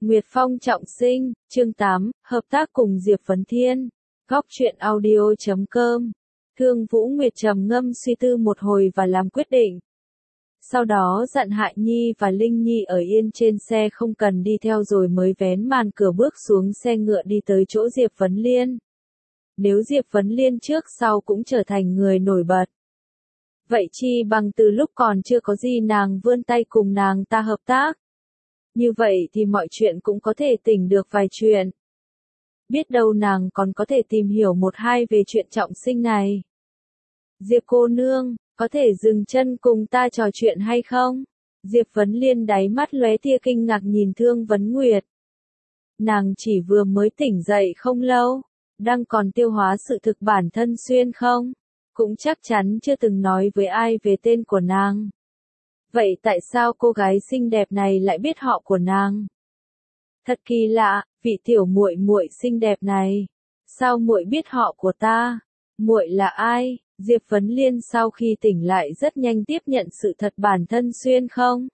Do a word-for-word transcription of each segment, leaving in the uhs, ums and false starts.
Nguyệt Phong trọng sinh, chương tám, hợp tác cùng Diệp Vấn Thiên. Góc truyện audio chấm com. Thương Vũ Nguyệt trầm ngâm suy tư một hồi và làm quyết định. Sau đó dặn Hại Nhi và Linh Nhi ở yên trên xe không cần đi theo rồi mới vén màn cửa bước xuống xe ngựa đi tới chỗ Diệp Vấn Liên. Nếu Diệp Vấn Liên trước sau cũng trở thành người nổi bật. Vậy chi bằng từ lúc còn chưa có gì nàng vươn tay cùng nàng ta hợp tác. Như vậy thì mọi chuyện cũng có thể tỉnh được vài chuyện. Biết đâu nàng còn có thể tìm hiểu một hai về chuyện trọng sinh này. Diệp cô nương, có thể dừng chân cùng ta trò chuyện hay không? Diệp Vấn Liên đáy mắt lóe tia kinh ngạc nhìn Thương Vấn Nguyệt. Nàng chỉ vừa mới tỉnh dậy không lâu, đang còn tiêu hóa sự thực bản thân xuyên không? Cũng chắc chắn chưa từng nói với ai về tên của nàng. Vậy tại sao cô gái xinh đẹp này lại biết họ của nàng? Thật kỳ lạ, vị tiểu muội muội xinh đẹp này, sao muội biết họ của ta? Muội là ai? Diệp Vấn Liên sau khi tỉnh lại rất nhanh tiếp nhận sự thật bản thân xuyên không?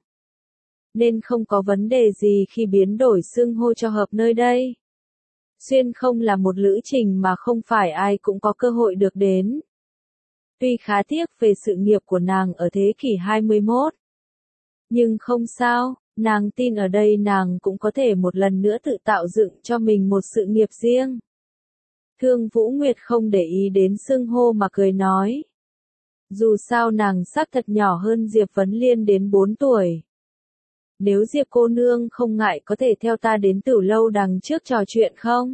Nên không có vấn đề gì khi biến đổi xưng hô cho hợp nơi đây. Xuyên không là một lữ trình mà không phải ai cũng có cơ hội được đến. Tuy khá tiếc về sự nghiệp của nàng ở thế kỷ hai mươi mốt. Nhưng không sao, nàng tin ở đây nàng cũng có thể một lần nữa tự tạo dựng cho mình một sự nghiệp riêng. Thương Vũ Nguyệt không để ý đến xưng hô mà cười nói. Dù sao nàng xác thật nhỏ hơn Diệp Vấn Liên đến bốn tuổi. Nếu Diệp cô nương không ngại có thể theo ta đến Tửu Lâu đằng trước trò chuyện không?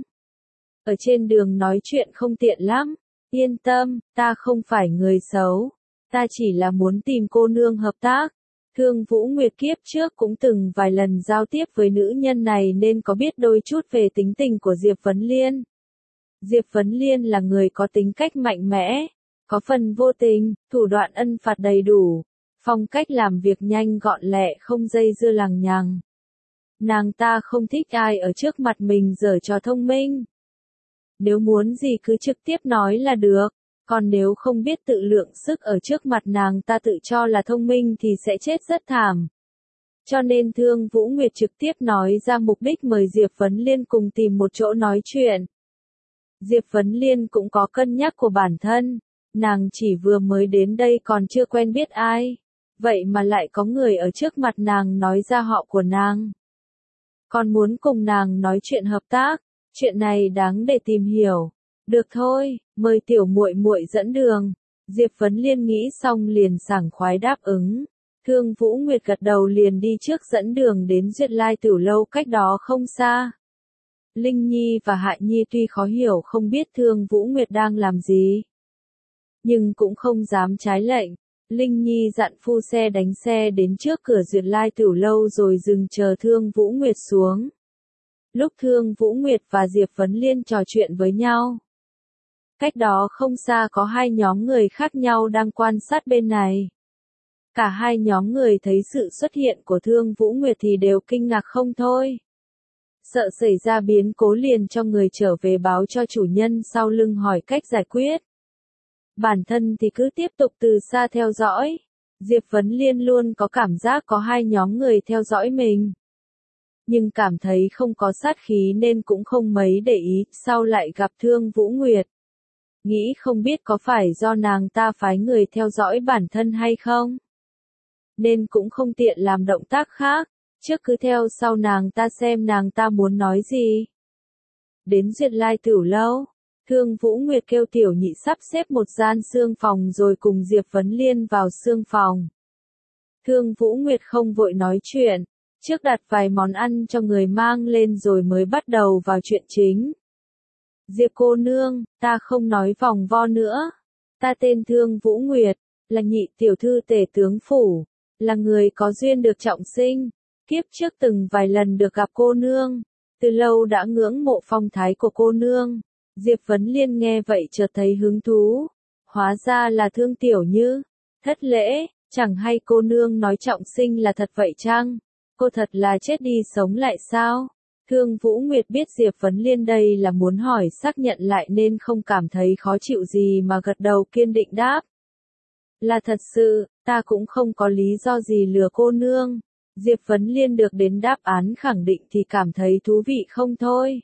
Ở trên đường nói chuyện không tiện lắm. Yên tâm, ta không phải người xấu. Ta chỉ là muốn tìm cô nương hợp tác. Thương Vũ Nguyệt kiếp trước cũng từng vài lần giao tiếp với nữ nhân này nên có biết đôi chút về tính tình của Diệp Vấn Liên. Diệp Vấn Liên là người có tính cách mạnh mẽ, có phần vô tình, thủ đoạn ân phạt đầy đủ, phong cách làm việc nhanh gọn lẹ không dây dưa lằng nhằng. Nàng ta không thích ai ở trước mặt mình giở trò thông minh. Nếu muốn gì cứ trực tiếp nói là được, còn nếu không biết tự lượng sức ở trước mặt nàng ta tự cho là thông minh thì sẽ chết rất thảm. Cho nên Thương Vũ Nguyệt trực tiếp nói ra mục đích mời Diệp Vấn Liên cùng tìm một chỗ nói chuyện. Diệp Vấn Liên cũng có cân nhắc của bản thân, nàng chỉ vừa mới đến đây còn chưa quen biết ai, vậy mà lại có người ở trước mặt nàng nói ra họ của nàng. Còn muốn cùng nàng nói chuyện hợp tác, chuyện này đáng để tìm hiểu. Được thôi, mời tiểu muội muội dẫn đường. Diệp Vấn Liên nghĩ xong liền sảng khoái đáp ứng. Thương Vũ Nguyệt gật đầu liền đi trước dẫn đường đến Duyệt Lai Tửu Lâu cách đó không xa. Linh Nhi và Hại Nhi tuy khó hiểu không biết Thương Vũ Nguyệt đang làm gì, nhưng cũng không dám trái lệnh. Linh Nhi dặn phu xe đánh xe đến trước cửa Duyệt Lai Tửu Lâu rồi dừng chờ Thương Vũ Nguyệt xuống. Lúc Thương Vũ Nguyệt và Diệp Vấn Liên trò chuyện với nhau, cách đó không xa có hai nhóm người khác nhau đang quan sát bên này. Cả hai nhóm người thấy sự xuất hiện của Thương Vũ Nguyệt thì đều kinh ngạc không thôi. Sợ xảy ra biến cố liền cho người trở về báo cho chủ nhân sau lưng hỏi cách giải quyết. Bản thân thì cứ tiếp tục từ xa theo dõi. Diệp Vấn Liên luôn có cảm giác có hai nhóm người theo dõi mình. Nhưng cảm thấy không có sát khí nên cũng không mấy để ý, sau lại gặp Thương Vũ Nguyệt. Nghĩ không biết có phải do nàng ta phái người theo dõi bản thân hay không? Nên cũng không tiện làm động tác khác, trước cứ theo sau nàng ta xem nàng ta muốn nói gì. Đến Duyệt Lai Tửu Lâu, Thương Vũ Nguyệt kêu tiểu nhị sắp xếp một gian xương phòng rồi cùng Diệp Vấn Liên vào xương phòng. Thương Vũ Nguyệt không vội nói chuyện, trước đặt vài món ăn cho người mang lên rồi mới bắt đầu vào chuyện chính. Diệp cô nương, ta không nói vòng vo nữa. Ta tên Thương Vũ Nguyệt, là nhị tiểu thư tể tướng phủ, là người có duyên được trọng sinh. Kiếp trước từng vài lần được gặp cô nương, từ lâu đã ngưỡng mộ phong thái của cô nương. Diệp Vấn Liên nghe vậy chợt thấy hứng thú. Hóa ra là Thương tiểu như. Thất lễ, chẳng hay cô nương nói trọng sinh là thật vậy chăng? Cô thật là chết đi sống lại sao? Thương Vũ Nguyệt biết Diệp Vấn Liên đây là muốn hỏi xác nhận lại nên không cảm thấy khó chịu gì mà gật đầu kiên định đáp. Là thật sự, ta cũng không có lý do gì lừa cô nương. Diệp Vấn Liên được đến đáp án khẳng định thì cảm thấy thú vị không thôi.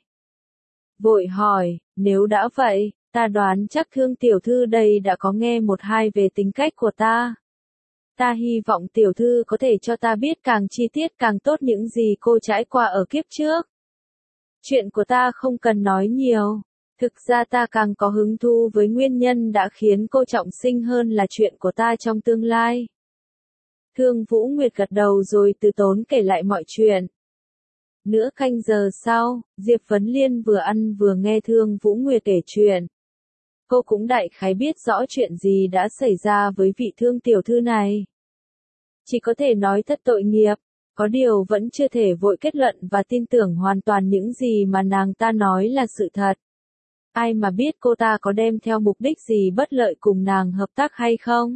Vội hỏi, nếu đã vậy, ta đoán chắc Thương tiểu thư đây đã có nghe một hai về tính cách của ta. Ta hy vọng tiểu thư có thể cho ta biết càng chi tiết càng tốt những gì cô trải qua ở kiếp trước. Chuyện của ta không cần nói nhiều. Thực ra ta càng có hứng thú với nguyên nhân đã khiến cô trọng sinh hơn là chuyện của ta trong tương lai. Thương Vũ Nguyệt gật đầu rồi từ tốn kể lại mọi chuyện. Nửa canh giờ sau, Diệp Vấn Liên vừa ăn vừa nghe Thương Vũ Nguyệt kể chuyện. Cô cũng đại khái biết rõ chuyện gì đã xảy ra với vị Thương tiểu thư này. Chỉ có thể nói thật tội nghiệp, có điều vẫn chưa thể vội kết luận và tin tưởng hoàn toàn những gì mà nàng ta nói là sự thật. Ai mà biết cô ta có đem theo mục đích gì bất lợi cùng nàng hợp tác hay không?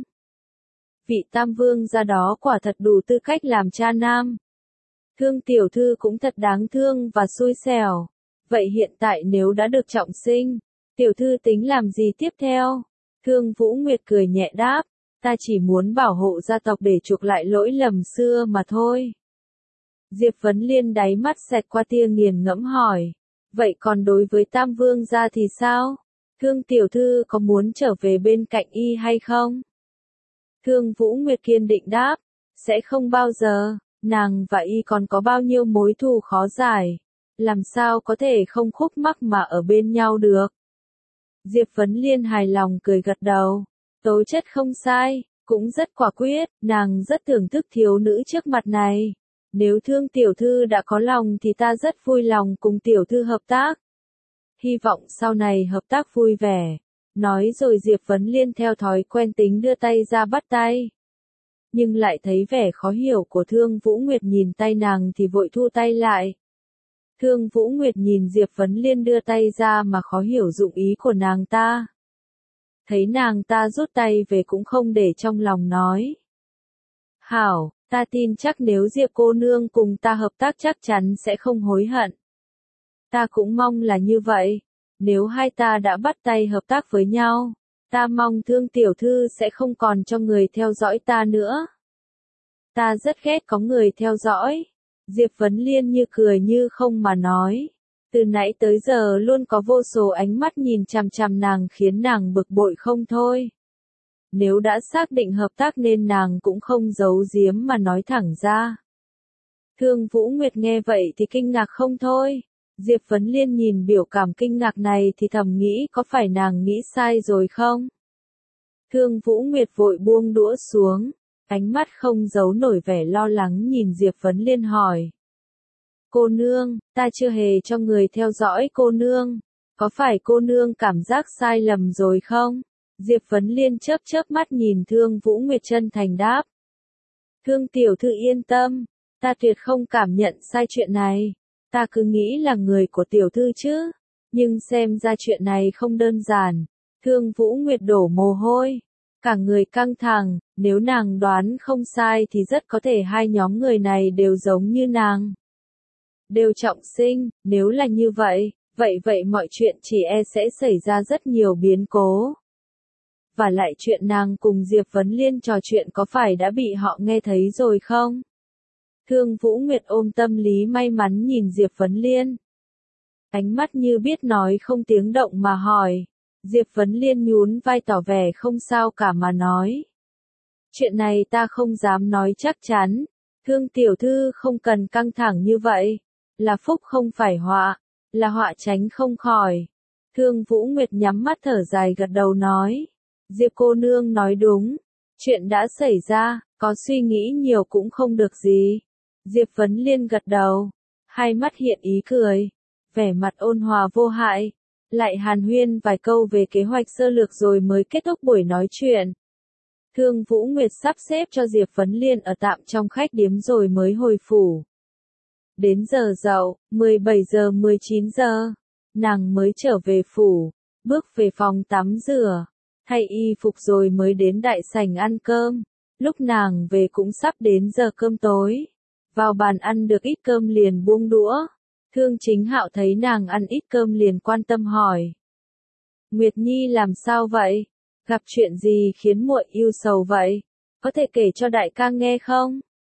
Vị Tam Vương gia đó quả thật đủ tư cách làm cha nam. Thương tiểu thư cũng thật đáng thương và xui xẻo. Vậy hiện tại nếu đã được trọng sinh, tiểu thư tính làm gì tiếp theo? Thương Vũ Nguyệt cười nhẹ đáp, ta chỉ muốn bảo hộ gia tộc để chuộc lại lỗi lầm xưa mà thôi. Diệp Vấn Liên đáy mắt xẹt qua tia nghiền ngẫm hỏi, vậy còn đối với Tam Vương gia thì sao? Thương tiểu thư có muốn trở về bên cạnh y hay không? Thương Vũ Nguyệt kiên định đáp, sẽ không bao giờ, nàng và y còn có bao nhiêu mối thù khó giải, làm sao có thể không khúc mắc mà ở bên nhau được. Diệp Vấn Liên hài lòng cười gật đầu, tố chất không sai, cũng rất quả quyết, nàng rất thưởng thức thiếu nữ trước mặt này. Nếu Thương tiểu thư đã có lòng thì ta rất vui lòng cùng tiểu thư hợp tác. Hy vọng sau này hợp tác vui vẻ. Nói rồi Diệp Vấn Liên theo thói quen tính đưa tay ra bắt tay. Nhưng lại thấy vẻ khó hiểu của Thương Vũ Nguyệt nhìn tay nàng thì vội thu tay lại. Thương Vũ Nguyệt nhìn Diệp Vấn Liên đưa tay ra mà khó hiểu dụng ý của nàng ta. Thấy nàng ta rút tay về cũng không để trong lòng nói. Hảo, ta tin chắc nếu Diệp cô nương cùng ta hợp tác chắc chắn sẽ không hối hận. Ta cũng mong là như vậy. Nếu hai ta đã bắt tay hợp tác với nhau, ta mong Thương tiểu thư sẽ không còn cho người theo dõi ta nữa. Ta rất ghét có người theo dõi. Diệp Vấn Liên như cười như không mà nói. Từ nãy tới giờ luôn có vô số ánh mắt nhìn chằm chằm nàng khiến nàng bực bội không thôi. Nếu đã xác định hợp tác nên nàng cũng không giấu giếm mà nói thẳng ra. Thương Vũ Nguyệt nghe vậy thì kinh ngạc không thôi. Diệp Vấn Liên nhìn biểu cảm kinh ngạc này thì thầm nghĩ có phải nàng nghĩ sai rồi không? Thương Vũ Nguyệt vội buông đũa xuống, ánh mắt không giấu nổi vẻ lo lắng nhìn Diệp Vấn Liên hỏi. Cô nương, ta chưa hề cho người theo dõi cô nương, có phải cô nương cảm giác sai lầm rồi không? Diệp Vấn Liên chớp chớp mắt nhìn Thương Vũ Nguyệt chân thành đáp. Thương tiểu thư yên tâm, ta tuyệt không cảm nhận sai chuyện này. Ta cứ nghĩ là người của tiểu thư chứ, nhưng xem ra chuyện này không đơn giản. Thương Vũ Nguyệt đổ mồ hôi, cả người căng thẳng, nếu nàng đoán không sai thì rất có thể hai nhóm người này đều giống như nàng. Đều trọng sinh, nếu là như vậy, vậy vậy mọi chuyện chỉ e sẽ xảy ra rất nhiều biến cố. Và lại chuyện nàng cùng Diệp Vấn Liên trò chuyện có phải đã bị họ nghe thấy rồi không? Thương Vũ Nguyệt ôm tâm lý may mắn nhìn Diệp Vấn Liên. Ánh mắt như biết nói không tiếng động mà hỏi. Diệp Vấn Liên nhún vai tỏ vẻ không sao cả mà nói. Chuyện này ta không dám nói chắc chắn. Thương tiểu thư không cần căng thẳng như vậy. Là phúc không phải họa. Là họa tránh không khỏi. Thương Vũ Nguyệt nhắm mắt thở dài gật đầu nói. Diệp cô nương nói đúng. Chuyện đã xảy ra, có suy nghĩ nhiều cũng không được gì. Diệp Vấn Liên gật đầu, hai mắt hiện ý cười, vẻ mặt ôn hòa vô hại, lại hàn huyên vài câu về kế hoạch sơ lược rồi mới kết thúc buổi nói chuyện. Thương Vũ Nguyệt sắp xếp cho Diệp Vấn Liên ở tạm trong khách điếm rồi mới hồi phủ. Đến giờ dậu, mười bảy giờ mười chín giờ, nàng mới trở về phủ, bước về phòng tắm rửa, thay y phục rồi mới đến đại sảnh ăn cơm. Lúc nàng về cũng sắp đến giờ cơm tối. Vào bàn ăn được ít cơm liền buông đũa. Thương Chính Hạo thấy nàng ăn ít cơm liền quan tâm hỏi. Nguyệt Nhi làm sao vậy? Gặp chuyện gì khiến muội ưu sầu vậy? Có thể kể cho đại ca nghe không?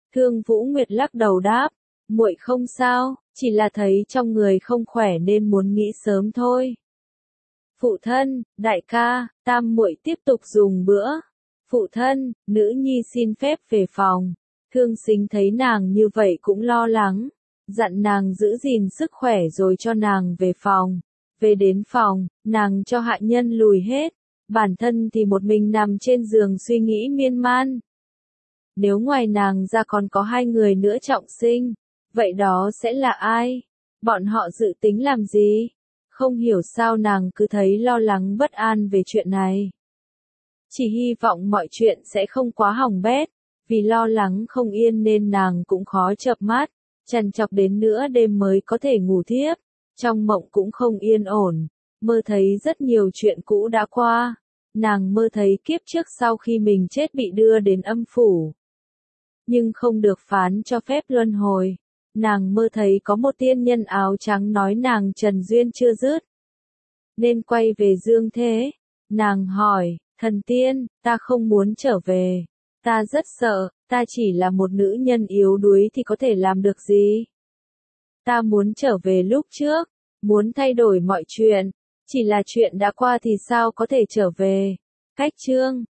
Thương Vũ Nguyệt lắc đầu đáp, muội không sao, chỉ là thấy trong người không khỏe nên muốn nghỉ sớm thôi. Phụ thân, đại ca, tam muội tiếp tục dùng bữa. Phụ thân, nữ nhi xin phép về phòng. Thương Sính thấy nàng như vậy cũng lo lắng, dặn nàng giữ gìn sức khỏe rồi cho nàng về phòng. Về đến phòng, nàng cho hạ nhân lùi hết, bản thân thì một mình nằm trên giường suy nghĩ miên man. Nếu ngoài nàng ra còn có hai người nữa trọng sinh, vậy đó sẽ là ai? Bọn họ dự tính làm gì? Không hiểu sao nàng cứ thấy lo lắng bất an về chuyện này. Chỉ hy vọng mọi chuyện sẽ không quá hỏng bét, vì lo lắng không yên nên nàng cũng khó chợp mắt, trằn trọc đến nửa đêm mới có thể ngủ thiếp. Trong mộng cũng không yên ổn, mơ thấy rất nhiều chuyện cũ đã qua. Nàng mơ thấy kiếp trước sau khi mình chết bị đưa đến âm phủ, nhưng không được phán cho phép luân hồi. Nàng mơ thấy có một tiên nhân áo trắng nói nàng trần duyên chưa dứt, nên quay về dương thế. Nàng hỏi, thần tiên, ta không muốn trở về. Ta rất sợ, ta chỉ là một nữ nhân yếu đuối thì có thể làm được gì? Ta muốn trở về lúc trước, muốn thay đổi mọi chuyện. Chỉ là chuyện đã qua thì sao có thể trở về? Cách chương